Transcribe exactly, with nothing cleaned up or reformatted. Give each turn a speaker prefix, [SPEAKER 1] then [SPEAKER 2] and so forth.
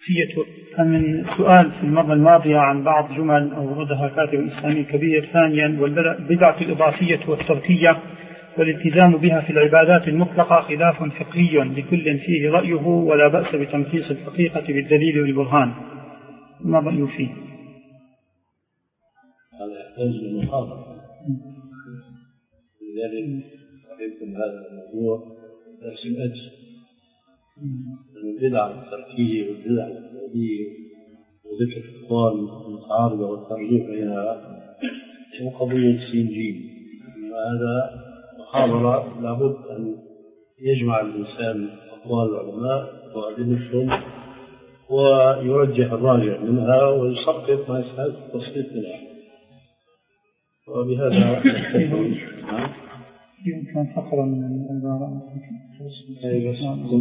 [SPEAKER 1] من سؤال في المرة الماضية عن بعض جمل أوردها كاتب إسلامي كبير. ثانيا، والبدعة الإضافية والتركية والالتزام بها في العبادات المطلقة خلاف فقهي لكل فيه رأيه، ولا بأس بتمحيص الحقيقة بالدليل والبرهان. ما رأيه فيه؟
[SPEAKER 2] هذا يحتاج لمحاضرة، لذلك رأيكم هذا الموضوع درس الأجل. البدعة التركية والبدعة التعبدية وذكر الأقوال المتعارضة والترجيح بينها هو قضية سنجين. هذا محاضرة لابد أن يجمع الإنسان أقوال العلماء وأدلتهم ويرجح الراجع منها ويسقط ما يستحق التسقيط منها، وبهذا نستفيد.
[SPEAKER 1] يمكن فقرة من العبارة.